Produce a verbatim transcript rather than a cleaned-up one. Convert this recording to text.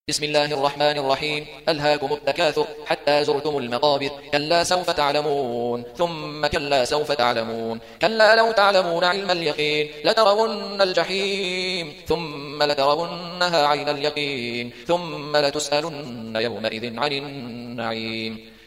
بسم الله الرحمن الرحيم. ألهاكم التكاثر حتى زرتم المقابر، كلا سوف تعلمون ثم كلا سوف تعلمون، كلا لو تعلمون علم اليقين لترون الجحيم ثم لترونها عين اليقين ثم لتسألن يومئذ عن النعيم.